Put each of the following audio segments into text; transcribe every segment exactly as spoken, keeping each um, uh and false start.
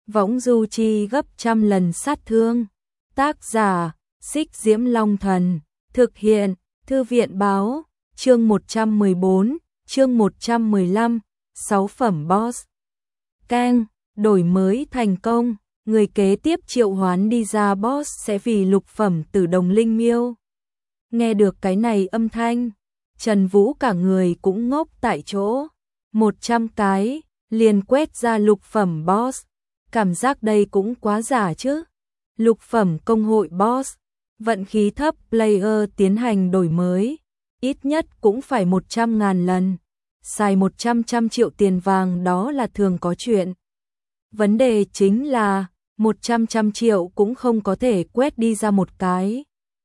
võng du chi gấp trăm lần sát thương. Tác giả, Xích Diễm Long Thần, thực hiện, Thư viện báo, chương một trăm mười bốn, chương một trăm mười lăm, sáu phẩm boss. Keng, đổi mới thành công, người kế tiếp triệu hoán đi ra boss sẽ vì lục phẩm Tử Đồng Linh Miêu. Nghe được cái này âm thanh, Trần Vũ cả người cũng ngốc tại chỗ, một trăm cái, liền quét ra lục phẩm boss, cảm giác đây cũng quá giả chứ. Lục phẩm công hội boss, vận khí thấp player tiến hành đổi mới, ít nhất cũng phải một trăm ngàn lần, xài một trăm trăm triệu tiền vàng đó là thường có chuyện. Vấn đề chính là, một trăm trăm triệu cũng không có thể quét đi ra một cái.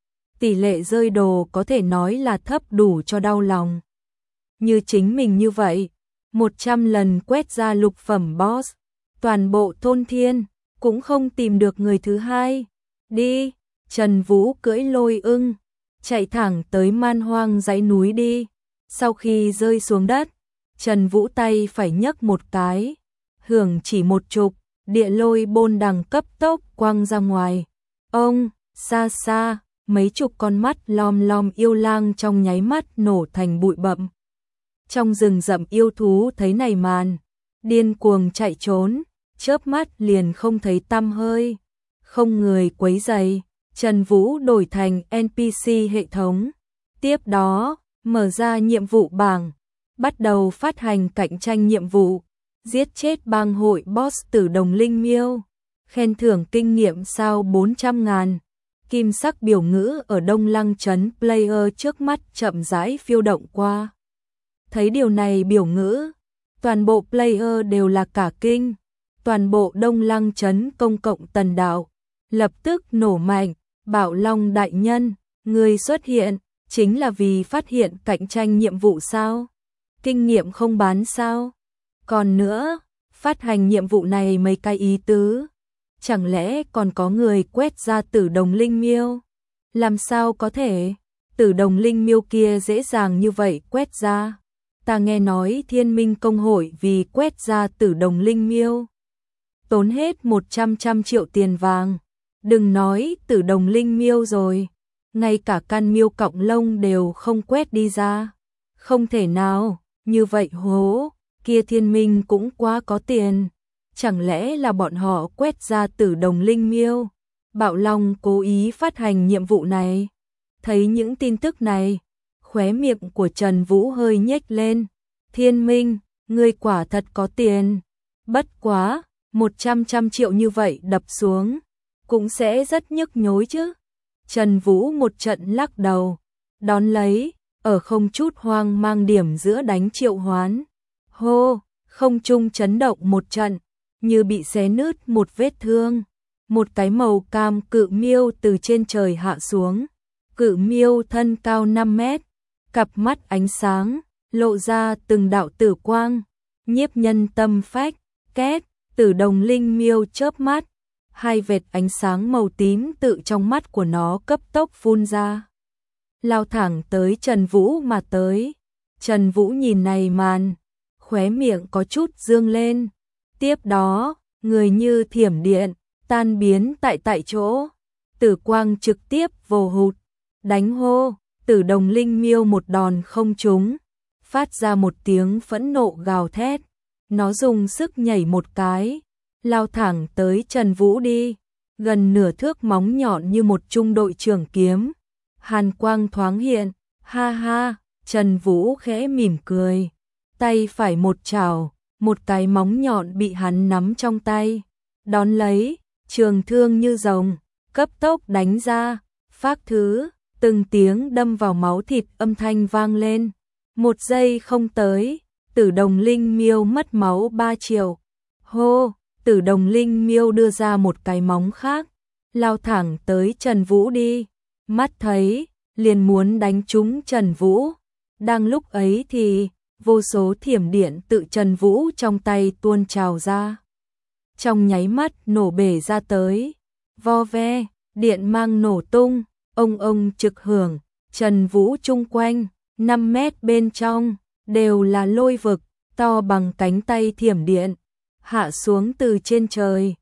Tỷ lệ rơi đồ có thể nói là thấp đủ cho đau lòng. Như chính mình như vậy, một trăm lần quét ra lục phẩm boss, toàn bộ thôn thiên, cũng không tìm được người thứ hai. Đi, Trần Vũ cưỡi lôi ưng, chạy thẳng tới man hoang dãy núi đi. Sau khi rơi xuống đất, Trần Vũ tay phải nhấc một cái, hưởng chỉ một chục, địa lôi bôn đằng cấp tốc quăng ra ngoài. Ông, xa xa, mấy chục con mắt lom lom yêu lang trong nháy mắt nổ thành bụi bặm. Trong rừng rậm yêu thú thấy này màn, điên cuồng chạy trốn, chớp mắt liền không thấy tăm hơi. Không người quấy rầy, Trần Vũ đổi thành en pê xê hệ thống. Tiếp đó, mở ra nhiệm vụ bảng, bắt đầu phát hành cạnh tranh nhiệm vụ, giết chết bang hội boss Tử Đồng Linh Miêu, khen thưởng kinh nghiệm sao bốn trăm ngàn. Kim sắc biểu ngữ ở Đông Lăng trấn player trước mắt chậm rãi phiêu động qua. Thấy điều này biểu ngữ, toàn bộ player đều là cả kinh, toàn bộ Đông Lăng trấn công cộng tần đạo lập tức nổ mạnh. Bảo Long đại nhân, người xuất hiện chính là vì phát hiện cạnh tranh nhiệm vụ sao? Kinh nghiệm không bán sao? Còn nữa, phát hành nhiệm vụ này mấy cái ý tứ, chẳng lẽ còn có người quét ra Tử Đồng Linh Miêu? Làm sao có thể? Tử Đồng Linh Miêu kia dễ dàng như vậy quét ra. Ta nghe nói Thiên Minh công hội vì quét ra Tử Đồng Linh Miêu, tốn hết một trăm trăm triệu tiền vàng. Đừng nói Tử Đồng Linh Miêu rồi, ngay cả căn miêu cọng lông đều không quét đi ra. Không thể nào, như vậy hố, kia Thiên Minh cũng quá có tiền. Chẳng lẽ là bọn họ quét ra Tử Đồng Linh Miêu? Bảo Long cố ý phát hành nhiệm vụ này. Thấy những tin tức này, khóe miệng của Trần Vũ hơi nhếch lên. Thiên Minh, ngươi quả thật có tiền. Bất quá, một trăm trăm triệu như vậy đập xuống, cũng sẽ rất nhức nhối chứ. Trần Vũ một trận lắc đầu, đón lấy, ở không chút hoang mang điểm giữa đánh triệu hoán. Hô, không trung chấn động một trận, như bị xé nứt một vết thương. Một cái màu cam cự miêu từ trên trời hạ xuống. Cự miêu thân cao năm mét, cặp mắt ánh sáng, lộ ra từng đạo tử quang, nhiếp nhân tâm phách. Két, Tử Đồng Linh Miêu chớp mắt, hai vệt ánh sáng màu tím tự trong mắt của nó cấp tốc phun ra, lao thẳng tới Trần Vũ mà tới. Trần Vũ nhìn này màn, khóe miệng có chút dương lên. Tiếp đó, người như thiểm điện, tan biến tại tại chỗ. Tử quang trực tiếp vồ hụt, đánh hô. Tử Đồng Linh Miêu một đòn không trúng, phát ra một tiếng phẫn nộ gào thét. Nó dùng sức nhảy một cái, lao thẳng tới Trần Vũ đi, gần nửa thước móng nhọn như một trung đội trưởng kiếm. Hàn quang thoáng hiện, ha ha, Trần Vũ khẽ mỉm cười, tay phải một chảo, một cái móng nhọn bị hắn nắm trong tay, đón lấy, trường thương như rồng, cấp tốc đánh ra, phác thứ, từng tiếng đâm vào máu thịt âm thanh vang lên. Một giây không tới, Tử Đồng Linh Miêu mất máu ba triệu. Hô, Tử Đồng Linh Miêu đưa ra một cái móng khác, lao thẳng tới Trần Vũ đi. Mắt thấy, liền muốn đánh trúng Trần Vũ. Đang lúc ấy thì, vô số thiểm điện tự Trần Vũ trong tay tuôn trào ra. Trong nháy mắt nổ bể ra tới. Vo ve, điện mang nổ tung, ông ông trực hưởng, Trần Vũ chung quanh, năm mét bên trong, đều là lôi vực, to bằng cánh tay thiểm điện, hạ xuống từ trên trời,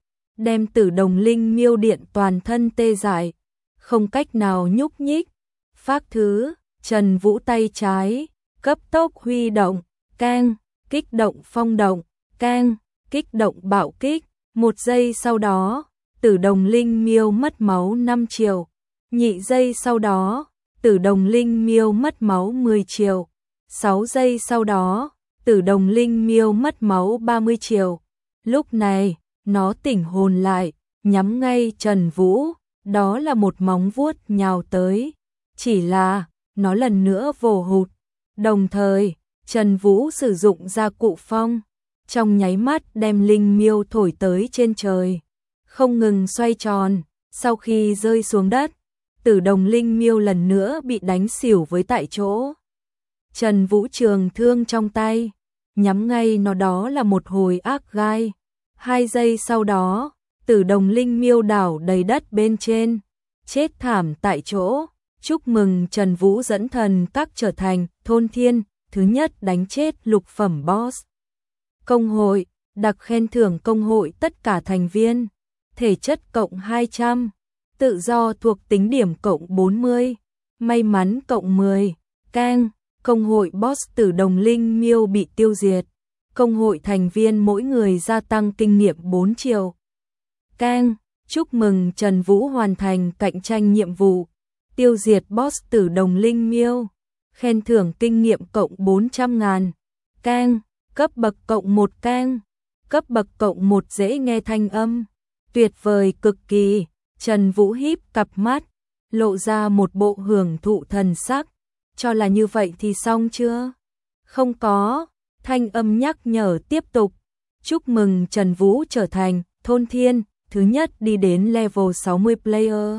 đem Tử Đồng Linh Miêu Điện toàn thân tê dại, không cách nào nhúc nhích. Phác thứ, Trần Vũ tay trái, cấp tốc huy động, keng, kích động phong động, keng, kích động bạo kích. Một giây sau đó, Tử Đồng Linh Miêu mất máu năm triệu. Nhị giây sau đó, Tử Đồng Linh Miêu mất máu mười triệu. Sáu giây sau đó, Tử Đồng Linh Miêu mất máu ba mươi triệu. Lúc này, nó tỉnh hồn lại, nhắm ngay Trần Vũ, đó là một móng vuốt nhào tới. Chỉ là, nó lần nữa vồ hụt. Đồng thời, Trần Vũ sử dụng gia cụ phong, trong nháy mắt đem Linh Miêu thổi tới trên trời, không ngừng xoay tròn. Sau khi rơi xuống đất, Tử Đồng Linh Miêu lần nữa bị đánh xỉu với tại chỗ. Trần Vũ trường thương trong tay, nhắm ngay nó, đó là một hồi ác gai. Hai giây sau đó, Tử Đồng Linh Miêu đảo đầy đất bên trên, chết thảm tại chỗ. Chúc mừng Trần Vũ dẫn thần các trở thành thôn thiên, thứ nhất đánh chết lục phẩm boss. Công hội, đặc khen thưởng công hội tất cả thành viên, thể chất cộng hai trăm, tự do thuộc tính điểm cộng bốn mươi, may mắn cộng mười, keng, công hội boss Tử Đồng Linh Miêu bị tiêu diệt. Công hội thành viên mỗi người gia tăng kinh nghiệm bốn triệu. Keng, chúc mừng Trần Vũ hoàn thành cạnh tranh nhiệm vụ, tiêu diệt boss Tử Đồng Linh Miêu, khen thưởng kinh nghiệm cộng bốn trăm ngàn. Keng, cấp bậc cộng một keng, cấp bậc cộng một dễ nghe thanh âm, tuyệt vời cực kỳ. Trần Vũ híp cặp mắt, lộ ra một bộ hưởng thụ thần sắc, cho là như vậy thì xong chưa? Không có, thanh âm nhắc nhở tiếp tục. Chúc mừng Trần Vũ trở thành thôn thiên, thứ nhất đi đến level sáu mươi player.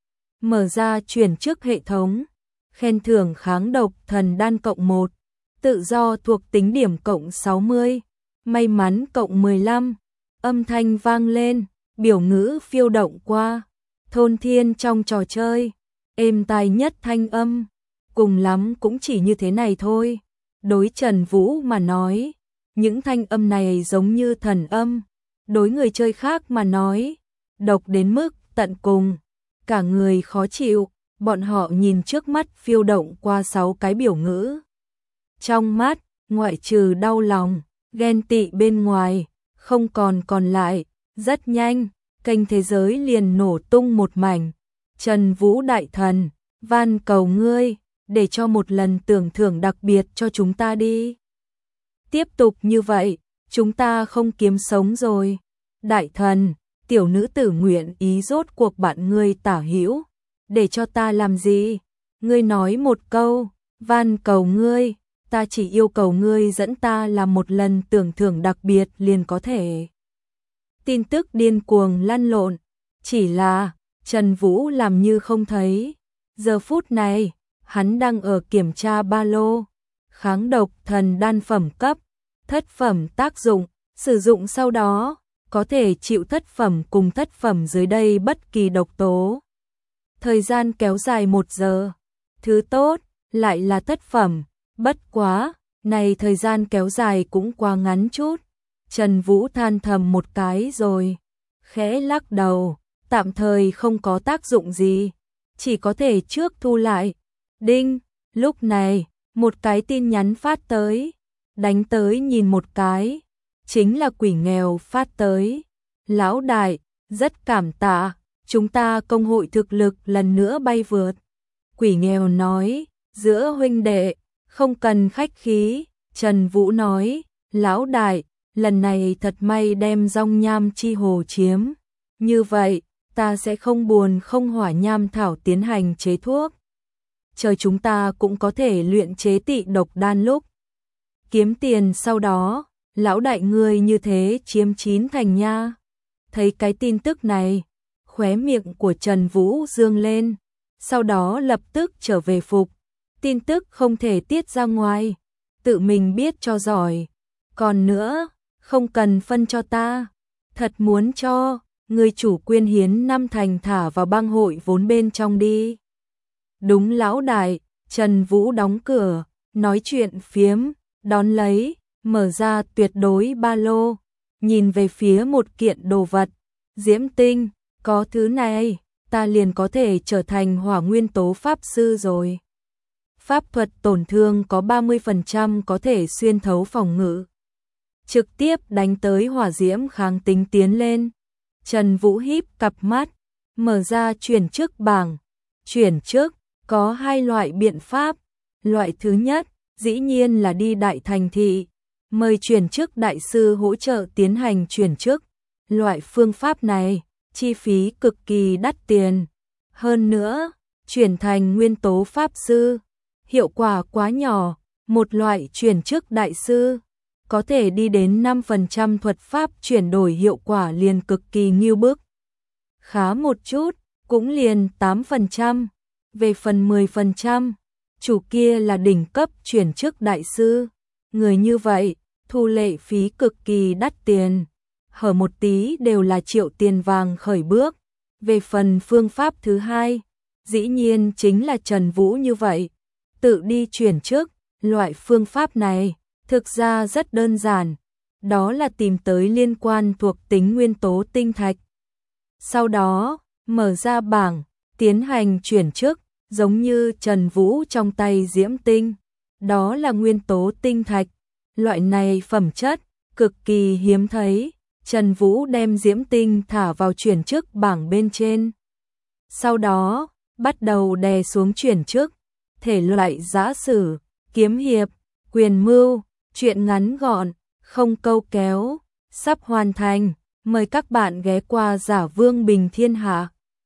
Mở ra chuyển chức hệ thống, khen thưởng kháng độc thần đan cộng một, tự do thuộc tính điểm cộng sáu mươi, may mắn cộng mười lăm. Âm thanh vang lên, biểu ngữ phiêu động qua. Thôn thiên trong trò chơi, êm tai nhất thanh âm, cùng lắm cũng chỉ như thế này thôi. Đối Trần Vũ mà nói, những thanh âm này giống như thần âm. Đối người chơi khác mà nói, độc đến mức tận cùng, cả người khó chịu. Bọn họ nhìn trước mắt phiêu động qua sáu cái biểu ngữ. Trong mắt, ngoại trừ đau lòng, ghen tị bên ngoài, không còn còn lại. Rất nhanh, kênh thế giới liền nổ tung một mảnh. Trần Vũ đại thần, van cầu ngươi, để cho một lần tưởng thưởng đặc biệt cho chúng ta đi. Tiếp tục như vậy, chúng ta không kiếm sống rồi. Đại thần, tiểu nữ tử nguyện ý rốt cuộc bạn ngươi tả hữu, để cho ta làm gì? Ngươi nói một câu, van cầu ngươi, ta chỉ yêu cầu ngươi dẫn ta làm một lần tưởng thưởng đặc biệt liền có thể. Tin tức điên cuồng lăn lộn, chỉ là Trần Vũ làm như không thấy. Giờ phút này, hắn đang ở kiểm tra ba lô, kháng độc thần đan phẩm cấp, thất phẩm tác dụng, sử dụng sau đó, có thể chịu thất phẩm cùng thất phẩm dưới đây bất kỳ độc tố. Thời gian kéo dài một giờ, thứ tốt, lại là thất phẩm, bất quá, này thời gian kéo dài cũng quá ngắn chút. Trần Vũ than thầm một cái rồi, khẽ lắc đầu, tạm thời không có tác dụng gì, chỉ có thể trước thu lại. Đinh, lúc này, một cái tin nhắn phát tới, đánh tới nhìn một cái, chính là Quỷ Nghèo phát tới. Lão đại, rất cảm tạ, chúng ta công hội thực lực lần nữa bay vượt. Quỷ Nghèo nói, giữa huynh đệ, không cần khách khí. Trần Vũ nói, lão đại, lần này thật may đem Dòng Nham Chi Hồ chiếm. Như vậy, ta sẽ không buồn không hỏa nham thảo tiến hành chế thuốc. Trời, chúng ta cũng có thể luyện chế tị độc đan lúc kiếm tiền sau đó. Lão đại ngươi như thế chiếm chín thành nha. Thấy cái tin tức này, khóe miệng của Trần Vũ dương lên, sau đó lập tức trở về phục. Tin tức không thể tiết ra ngoài, tự mình biết cho giỏi. Còn nữa, không cần phân cho ta, thật muốn cho, người chủ quyên hiến năm thành thả vào bang hội vốn bên trong đi. Đúng lão đại. Trần Vũ đóng cửa, nói chuyện phiếm, đón lấy, mở ra tuyệt đối ba lô, nhìn về phía một kiện đồ vật, Diễm tinh, có thứ này, ta liền có thể trở thành hỏa nguyên tố pháp sư rồi. Pháp thuật tổn thương có ba mươi phần trăm có thể xuyên thấu phòng ngự. Trực tiếp đánh tới hỏa diễm kháng tính tiến lên. Trần Vũ híp cặp mắt, mở ra chuyển chức bảng. Chuyển chức, có hai loại biện pháp. Loại thứ nhất, dĩ nhiên là đi đại thành thị. Mời chuyển chức đại sư hỗ trợ tiến hành chuyển chức. Loại phương pháp này, chi phí cực kỳ đắt tiền. Hơn nữa, chuyển thành nguyên tố pháp sư, hiệu quả quá nhỏ. Một loại chuyển chức đại sư, có thể đi đến năm phần trăm thuật pháp chuyển đổi hiệu quả liền cực kỳ nghiêu bức. Khá một chút, cũng liền tám phần trăm. Về phần mười phần trăm, chủ kia là đỉnh cấp chuyển chức đại sư. Người như vậy, thu lệ phí cực kỳ đắt tiền. Hở một tí đều là triệu tiền vàng khởi bước. Về phần phương pháp thứ hai, dĩ nhiên chính là Trần Vũ như vậy. Tự đi chuyển chức, loại phương pháp này, thực ra rất đơn giản. Đó là tìm tới liên quan thuộc tính nguyên tố tinh thạch. Sau đó, mở ra bảng, tiến hành chuyển chức, giống như Trần Vũ trong tay diễm tinh. Đó là nguyên tố tinh thạch. Loại này phẩm chất, cực kỳ hiếm thấy. Trần Vũ đem diễm tinh thả vào chuyển chức bảng bên trên. Sau đó, bắt đầu đè xuống chuyển chức. Thể loại giã sử, kiếm hiệp, quyền mưu, truyện ngắn gọn, không câu kéo, sắp hoàn thành. Mời các bạn ghé qua Giả Vương Bình Thiên Hạ.